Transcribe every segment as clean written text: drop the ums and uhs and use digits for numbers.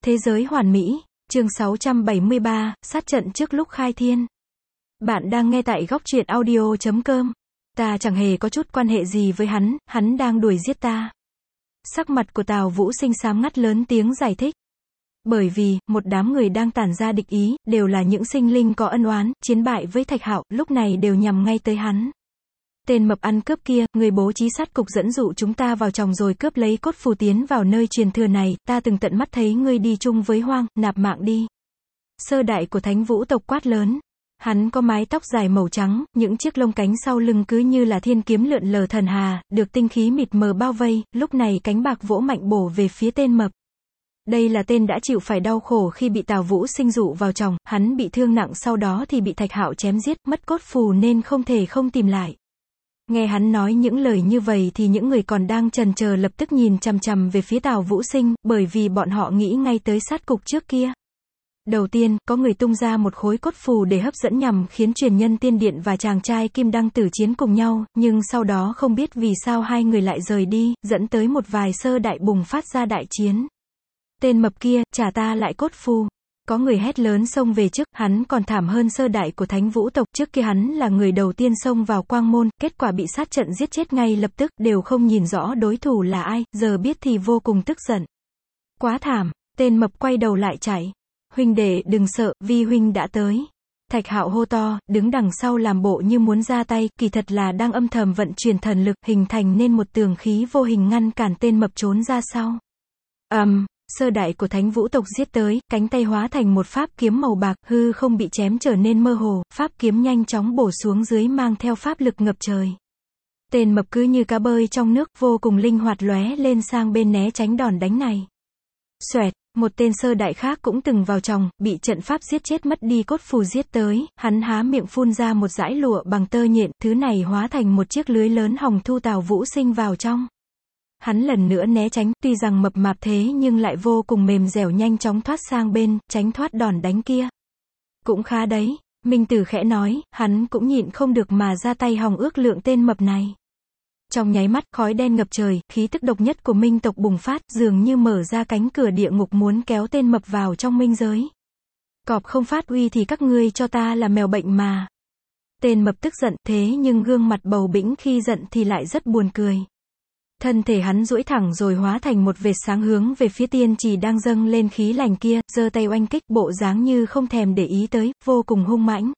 Thế giới hoàn mỹ, chương 673, sát trận trước lúc khai thiên. Bạn đang nghe tại góc truyện audio.com. Ta chẳng hề có chút quan hệ gì với hắn đang đuổi giết ta. Sắc mặt của Tào Vũ Sinh xám ngắt lớn tiếng giải thích. Bởi vì, một đám người đang tản ra địch ý, đều là những sinh linh có ân oán, chiến bại với Thạch Hạo, lúc này đều nhằm ngay tới hắn. Tên mập ăn cướp kia, người bố trí sát cục dẫn dụ chúng ta vào chồng rồi cướp lấy cốt phù tiến vào nơi truyền thừa này, ta từng tận mắt thấy ngươi đi chung với Hoang, nạp mạng đi. Sơ đại của Thánh Vũ tộc quát lớn. Hắn có mái tóc dài màu trắng, những chiếc lông cánh sau lưng cứ như là thiên kiếm lượn lờ thần hà, được tinh khí mịt mờ bao vây, lúc này cánh bạc vỗ mạnh bổ về phía tên mập. Đây là tên đã chịu phải đau khổ khi bị Tào Vũ Sinh dụ vào chồng, hắn bị thương nặng sau đó thì bị Thạch Hạo chém giết, mất cốt phù nên không thể không tìm lại. Nghe hắn nói những lời như vậy thì những người còn đang chần chờ lập tức nhìn chằm chằm về phía Tào Vũ Sinh, bởi vì bọn họ nghĩ ngay tới sát cục trước kia. Đầu tiên, có người tung ra một khối cốt phù để hấp dẫn nhằm khiến truyền nhân tiên điện và chàng trai Kim Đăng tử chiến cùng nhau, nhưng sau đó không biết vì sao hai người lại rời đi, dẫn tới một vài sơ đại bùng phát ra đại chiến. Tên mập kia, trả ta lại cốt phù. Có người hét lớn xông về trước, hắn còn thảm hơn sơ đại của Thánh Vũ tộc, trước kia hắn là người đầu tiên xông vào quang môn, kết quả bị sát trận giết chết ngay lập tức, đều không nhìn rõ đối thủ là ai, giờ biết thì vô cùng tức giận. Quá thảm, tên mập quay đầu lại chạy. Huynh đệ đừng sợ, vi huynh đã tới. Thạch Hạo hô to, đứng đằng sau làm bộ như muốn ra tay, kỳ thật là đang âm thầm vận chuyển thần lực, hình thành nên một tường khí vô hình ngăn cản tên mập trốn ra sau. Sơ đại của Thánh Vũ tộc giết tới, cánh tay hóa thành một pháp kiếm màu bạc, hư không bị chém trở nên mơ hồ, pháp kiếm nhanh chóng bổ xuống dưới mang theo pháp lực ngập trời. Tên mập cứ như cá bơi trong nước, vô cùng linh hoạt lóe lên sang bên né tránh đòn đánh này. Xoẹt, một tên sơ đại khác cũng từng vào chồng, bị trận pháp giết chết mất đi cốt phù giết tới, hắn há miệng phun ra một dải lụa bằng tơ nhện, thứ này hóa thành một chiếc lưới lớn hòng thu Tào Vũ Sinh vào trong. Hắn lần nữa né tránh, tuy rằng mập mạp thế nhưng lại vô cùng mềm dẻo nhanh chóng thoát sang bên, tránh thoát đòn đánh kia. Cũng khá đấy, Minh Tử khẽ nói, hắn cũng nhịn không được mà ra tay hòng ước lượng tên mập này. Trong nháy mắt, khói đen ngập trời, khí tức độc nhất của Minh tộc bùng phát, dường như mở ra cánh cửa địa ngục muốn kéo tên mập vào trong minh giới. Cọp không phát uy thì các ngươi cho ta là mèo bệnh mà. Tên mập tức giận, thế nhưng gương mặt bầu bĩnh khi giận thì lại rất buồn cười. Thân thể hắn duỗi thẳng rồi hóa thành một vệt sáng hướng về phía tiên trì đang dâng lên khí lành kia, giơ tay oanh kích, bộ dáng như không thèm để ý tới, vô cùng hung mãnh.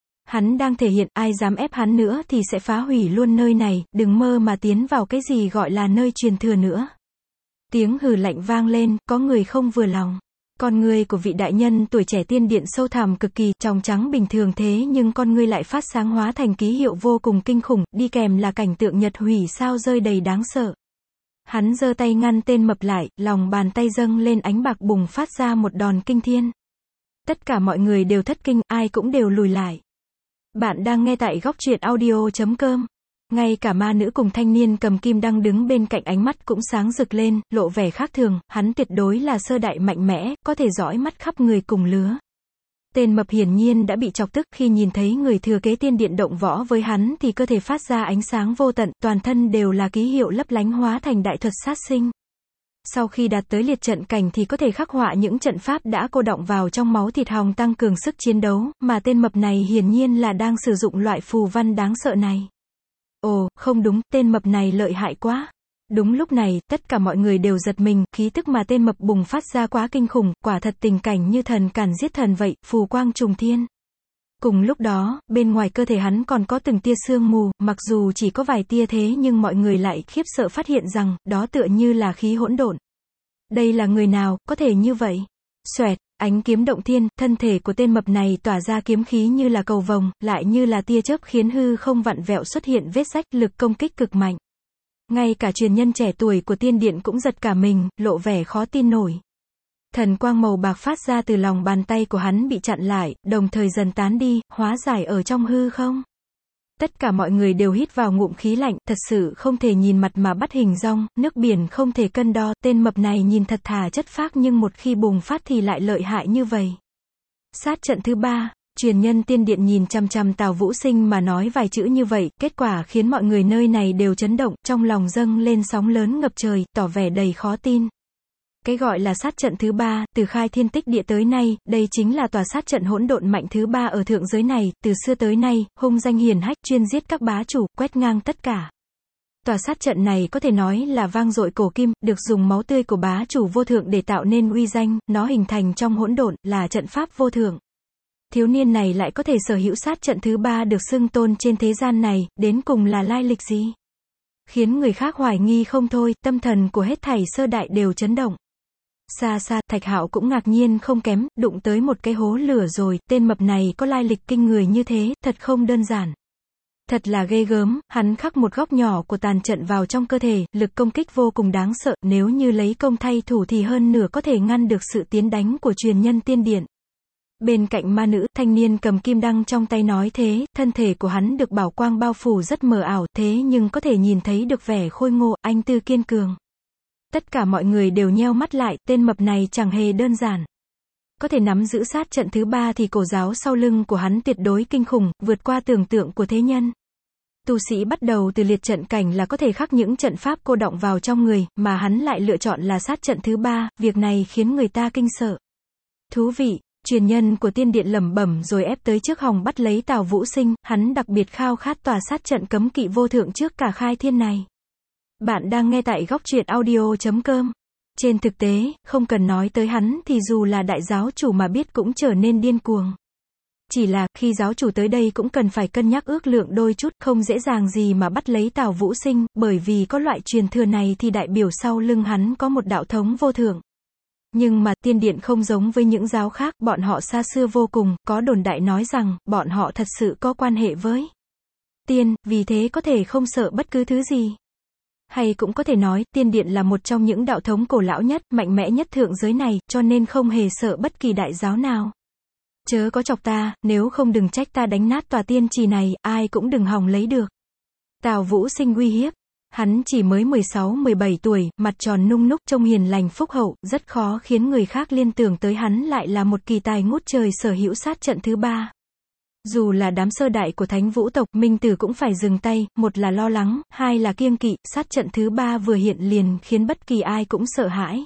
Hắn đang thể hiện, ai dám ép hắn nữa thì sẽ phá hủy luôn nơi này, đừng mơ mà tiến vào cái gì gọi là nơi truyền thừa nữa. Tiếng hừ lạnh vang lên, có người không vừa lòng. Con ngươi của vị đại nhân tuổi trẻ tiên điện sâu thẳm cực kỳ, trong trắng bình thường thế nhưng con ngươi lại phát sáng hóa thành ký hiệu vô cùng kinh khủng, đi kèm là cảnh tượng nhật hủy sao rơi đầy đáng sợ. Hắn giơ tay ngăn tên mập lại, lòng bàn tay dâng lên ánh bạc bùng phát ra một đòn kinh thiên. Tất cả mọi người đều thất kinh, ai cũng đều lùi lại. Bạn đang nghe tại góc truyện audio.com. Ngay cả ma nữ cùng thanh niên cầm kim đăng đứng bên cạnh ánh mắt cũng sáng rực lên, lộ vẻ khác thường, hắn tuyệt đối là sơ đại mạnh mẽ, có thể dõi mắt khắp người cùng lứa. Tên mập hiển nhiên đã bị chọc tức khi nhìn thấy người thừa kế tiên điện động võ với hắn thì cơ thể phát ra ánh sáng vô tận, toàn thân đều là ký hiệu lấp lánh hóa thành đại thuật sát sinh. Sau khi đạt tới liệt trận cảnh thì có thể khắc họa những trận pháp đã cô đọng vào trong máu thịt hòng tăng cường sức chiến đấu, mà tên mập này hiển nhiên là đang sử dụng loại phù văn đáng sợ này. Ồ, không đúng, tên mập này lợi hại quá. Đúng lúc này, tất cả mọi người đều giật mình, khí tức mà tên mập bùng phát ra quá kinh khủng, quả thật tình cảnh như thần càn giết thần vậy, phù quang trùng thiên. Cùng lúc đó, bên ngoài cơ thể hắn còn có từng tia sương mù, mặc dù chỉ có vài tia thế nhưng mọi người lại khiếp sợ phát hiện rằng, đó tựa như là khí hỗn độn. Đây là người nào, có thể như vậy? Xoẹt, ánh kiếm động thiên, thân thể của tên mập này tỏa ra kiếm khí như là cầu vồng, lại như là tia chớp khiến hư không vặn vẹo xuất hiện vết rách, lực công kích cực mạnh. Ngay cả truyền nhân trẻ tuổi của tiên điện cũng giật cả mình, lộ vẻ khó tin nổi. Thần quang màu bạc phát ra từ lòng bàn tay của hắn bị chặn lại, đồng thời dần tán đi, hóa giải ở trong hư không. Tất cả mọi người đều hít vào ngụm khí lạnh, thật sự không thể nhìn mặt mà bắt hình dong, nước biển không thể cân đo, tên mập này nhìn thật thà chất phác nhưng một khi bùng phát thì lại lợi hại như vậy. Sát trận thứ 3, truyền nhân tiên điện nhìn chằm chằm Tào Vũ Sinh mà nói vài chữ như vậy, kết quả khiến mọi người nơi này đều chấn động, trong lòng dâng lên sóng lớn ngập trời, tỏ vẻ đầy khó tin. Cái gọi là sát trận thứ ba, từ khai thiên tích địa tới nay, đây chính là tòa sát trận hỗn độn mạnh thứ ba ở thượng giới này, từ xưa tới nay, hung danh hiển hách, chuyên giết các bá chủ, quét ngang tất cả. Tòa sát trận này có thể nói là vang dội cổ kim, được dùng máu tươi của bá chủ vô thượng để tạo nên uy danh, nó hình thành trong hỗn độn, là trận pháp vô thượng. Thiếu niên này lại có thể sở hữu sát trận thứ ba được xưng tôn trên thế gian này, đến cùng là lai lịch gì? Khiến người khác hoài nghi không thôi, tâm thần của hết thảy sơ đại đều chấn động. Xa xa, Thạch Hạo cũng ngạc nhiên không kém, đụng tới một cái hố lửa rồi, tên mập này có lai lịch kinh người như thế, thật không đơn giản. Thật là ghê gớm, hắn khắc một góc nhỏ của tàn trận vào trong cơ thể, lực công kích vô cùng đáng sợ, nếu như lấy công thay thủ thì hơn nửa có thể ngăn được sự tiến đánh của truyền nhân tiên điện. Bên cạnh ma nữ, thanh niên cầm kim đăng trong tay nói thế, thân thể của hắn được bảo quang bao phủ rất mờ ảo, thế nhưng có thể nhìn thấy được vẻ khôi ngô, anh tư kiên cường. Tất cả mọi người đều nheo mắt lại, tên mập này chẳng hề đơn giản. Có thể nắm giữ sát trận thứ ba thì cổ giáo sau lưng của hắn tuyệt đối kinh khủng, vượt qua tưởng tượng của thế nhân. Tu sĩ bắt đầu từ liệt trận cảnh là có thể khắc những trận pháp cô đọng vào trong người, mà hắn lại lựa chọn là sát trận thứ ba, việc này khiến người ta kinh sợ. Thú vị, truyền nhân của tiên điện lẩm bẩm rồi ép tới trước hòng bắt lấy Tào Vũ Sinh, hắn đặc biệt khao khát tòa sát trận cấm kỵ vô thượng trước cả khai thiên này. Bạn đang nghe tại góc truyện audio.com. Trên thực tế, không cần nói tới hắn thì dù là đại giáo chủ mà biết cũng trở nên điên cuồng. Chỉ là, khi giáo chủ tới đây cũng cần phải cân nhắc ước lượng đôi chút, không dễ dàng gì mà bắt lấy Tào Vũ Sinh, bởi vì có loại truyền thừa này thì đại biểu sau lưng hắn có một đạo thống vô thượng. Nhưng mà, tiên điện không giống với những giáo khác, bọn họ xa xưa vô cùng, có đồn đại nói rằng, bọn họ thật sự có quan hệ với tiên, vì thế có thể không sợ bất cứ thứ gì. Hay cũng có thể nói, tiên điện là một trong những đạo thống cổ lão nhất, mạnh mẽ nhất thượng giới này, cho nên không hề sợ bất kỳ đại giáo nào. Chớ có chọc ta, nếu không đừng trách ta đánh nát tòa tiên trì này, ai cũng đừng hòng lấy được. Tào Vũ Sinh uy hiếp. Hắn chỉ mới 16-17 tuổi, mặt tròn nung núc trông hiền lành phúc hậu, rất khó khiến người khác liên tưởng tới hắn lại là một kỳ tài ngút trời sở hữu sát trận thứ ba. Dù là đám sơ đại của Thánh Vũ tộc, Minh Tử cũng phải dừng tay, một là lo lắng, hai là kiêng kỵ, sát trận thứ ba vừa hiện liền khiến bất kỳ ai cũng sợ hãi.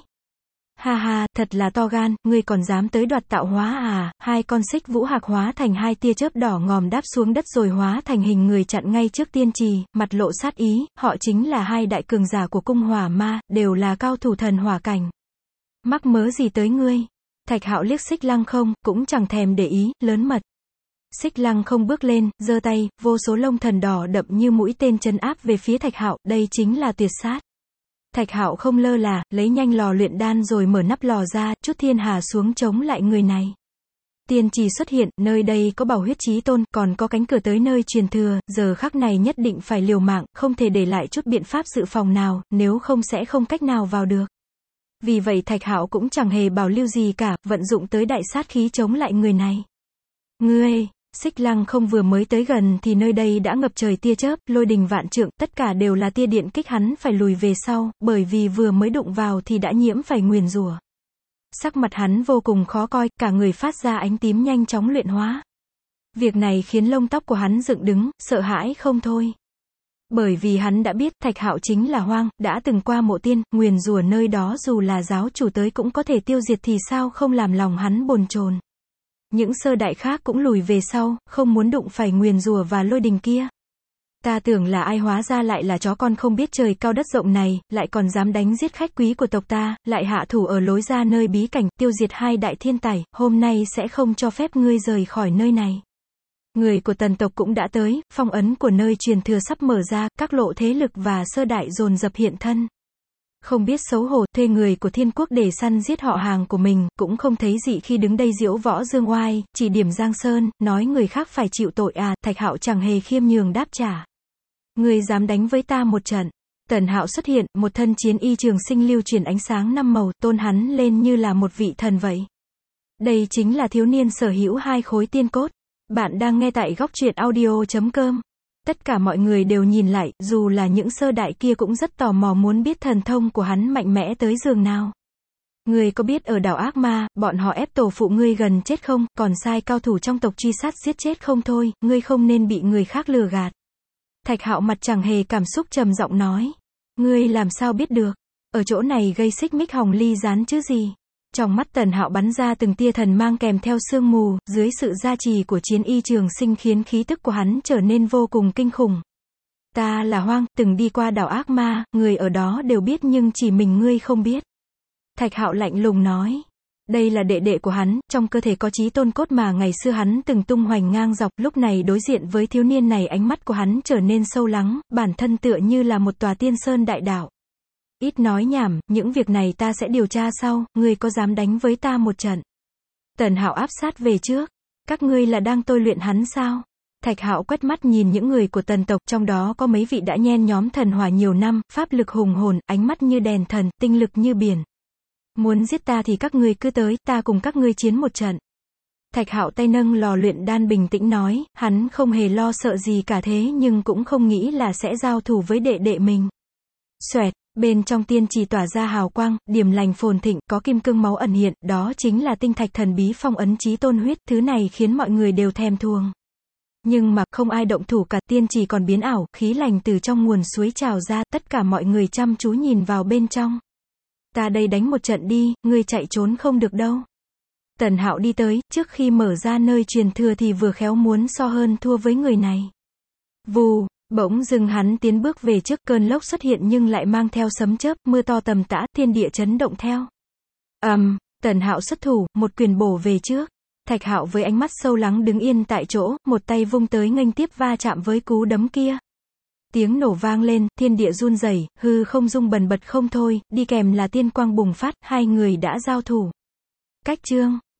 Ha ha, thật là to gan, ngươi còn dám tới đoạt tạo hóa à? Hai con xích vũ hạc hóa thành hai tia chớp đỏ ngòm đáp xuống đất rồi hóa thành hình người chặn ngay trước tiên trì, mặt lộ sát ý, họ chính là hai đại cường giả của cung hỏa ma, đều là cao thủ thần hỏa cảnh. Mắc mớ gì tới ngươi? Thạch Hạo liếc Xích Lăng Không, cũng chẳng thèm để ý, lớn mật. Xích Lăng Không bước lên, giơ tay, vô số lông thần đỏ đậm như mũi tên trấn áp về phía Thạch Hạo, đây chính là tuyệt sát. Thạch Hạo không lơ là, lấy nhanh lò luyện đan rồi mở nắp lò ra, chút thiên hà xuống chống lại người này. Tiên trì xuất hiện, nơi đây có bảo huyết chí tôn, còn có cánh cửa tới nơi truyền thừa, giờ khắc này nhất định phải liều mạng, không thể để lại chút biện pháp dự phòng nào, nếu không sẽ không cách nào vào được. Vì vậy Thạch Hạo cũng chẳng hề bảo lưu gì cả, vận dụng tới đại sát khí chống lại người này. Ngươi! Xích Lăng Không vừa mới tới gần thì nơi đây đã ngập trời tia chớp, lôi đình vạn trượng, tất cả đều là tia điện kích hắn phải lùi về sau, bởi vì vừa mới đụng vào thì đã nhiễm phải nguyền rủa. Sắc mặt hắn vô cùng khó coi, cả người phát ra ánh tím nhanh chóng luyện hóa. Việc này khiến lông tóc của hắn dựng đứng, sợ hãi không thôi. Bởi vì hắn đã biết Thạch Hạo chính là hoang, đã từng qua mộ tiên, nguyền rủa nơi đó dù là giáo chủ tới cũng có thể tiêu diệt thì sao không làm lòng hắn bồn chồn. Những sơ đại khác cũng lùi về sau, không muốn đụng phải nguyền rủa và lôi đình kia. Ta tưởng là ai hóa ra lại là chó con không biết trời cao đất rộng này, lại còn dám đánh giết khách quý của tộc ta, lại hạ thủ ở lối ra nơi bí cảnh, tiêu diệt hai đại thiên tài, hôm nay sẽ không cho phép ngươi rời khỏi nơi này. Người của Tần tộc cũng đã tới, phong ấn của nơi truyền thừa sắp mở ra, các lộ thế lực và sơ đại dồn dập hiện thân. Không biết xấu hổ, thuê người của Thiên Quốc để săn giết họ hàng của mình, cũng không thấy dị khi đứng đây diễu võ dương oai, chỉ điểm Giang Sơn, nói người khác phải chịu tội à, Thạch Hạo chẳng hề khiêm nhường đáp trả. Ngươi dám đánh với ta một trận. Tần Hạo xuất hiện, một thân chiến y trường sinh lưu chuyển ánh sáng năm màu, tôn hắn lên như là một vị thần vậy. Đây chính là thiếu niên sở hữu hai khối tiên cốt. Bạn đang nghe tại góc truyện audio.com. Tất cả mọi người đều nhìn lại, dù là những sơ đại kia cũng rất tò mò muốn biết thần thông của hắn mạnh mẽ tới giường nào. Ngươi có biết ở đảo ác ma, bọn họ ép tổ phụ ngươi gần chết không, còn sai cao thủ trong tộc truy sát giết chết không thôi, ngươi không nên bị người khác lừa gạt. Thạch Hạo mặt chẳng hề cảm xúc trầm giọng nói. Ngươi làm sao biết được? Ở chỗ này gây xích mích hỏng ly gián chứ gì. Trong mắt Tần Hạo bắn ra từng tia thần mang kèm theo sương mù, dưới sự gia trì của chiến y trường sinh khiến khí tức của hắn trở nên vô cùng kinh khủng. Ta là Hoang, từng đi qua đảo ác ma, người ở đó đều biết nhưng chỉ mình ngươi không biết. Thạch Hạo lạnh lùng nói. Đây là đệ đệ của hắn, trong cơ thể có chí tôn cốt mà ngày xưa hắn từng tung hoành ngang dọc, lúc này đối diện với thiếu niên này ánh mắt của hắn trở nên sâu lắng, bản thân tựa như là một tòa tiên sơn đại đạo. Ít nói nhảm, những việc này ta sẽ điều tra sau, ngươi có dám đánh với ta một trận? Tần Hạo áp sát về trước. Các ngươi là đang tôi luyện hắn sao? Thạch Hạo quét mắt nhìn những người của Tần tộc, trong đó có mấy vị đã nhen nhóm thần hỏa nhiều năm, pháp lực hùng hồn, ánh mắt như đèn thần, tinh lực như biển. Muốn giết ta thì các ngươi cứ tới, ta cùng các ngươi chiến một trận. Thạch Hạo tay nâng lò luyện đan bình tĩnh nói, hắn không hề lo sợ gì cả thế nhưng cũng không nghĩ là sẽ giao thủ với đệ đệ mình. Xoẹt, bên trong tiên trì tỏa ra hào quang, điểm lành phồn thịnh, có kim cương máu ẩn hiện, đó chính là tinh thạch thần bí phong ấn chí tôn huyết, thứ này khiến mọi người đều thèm thuồng. Nhưng mà không ai động thủ cả, tiên trì còn biến ảo, khí lành từ trong nguồn suối trào ra, tất cả mọi người chăm chú nhìn vào bên trong. Ta đây đánh một trận đi, ngươi chạy trốn không được đâu. Tần Hạo đi tới, trước khi mở ra nơi truyền thừa thì vừa khéo muốn so hơn thua với người này. Vù, bỗng dưng hắn tiến bước về trước, cơn lốc xuất hiện nhưng lại mang theo sấm chớp, mưa to tầm tã, thiên địa chấn động theo. Tần Hạo xuất thủ, một quyền bổ về trước. Thạch Hạo với ánh mắt sâu lắng đứng yên tại chỗ, một tay vung tới nghênh tiếp va chạm với cú đấm kia. Tiếng nổ vang lên, thiên địa run rẩy, hư không rung bần bật không thôi, đi kèm là tiên quang bùng phát, hai người đã giao thủ. Cách chương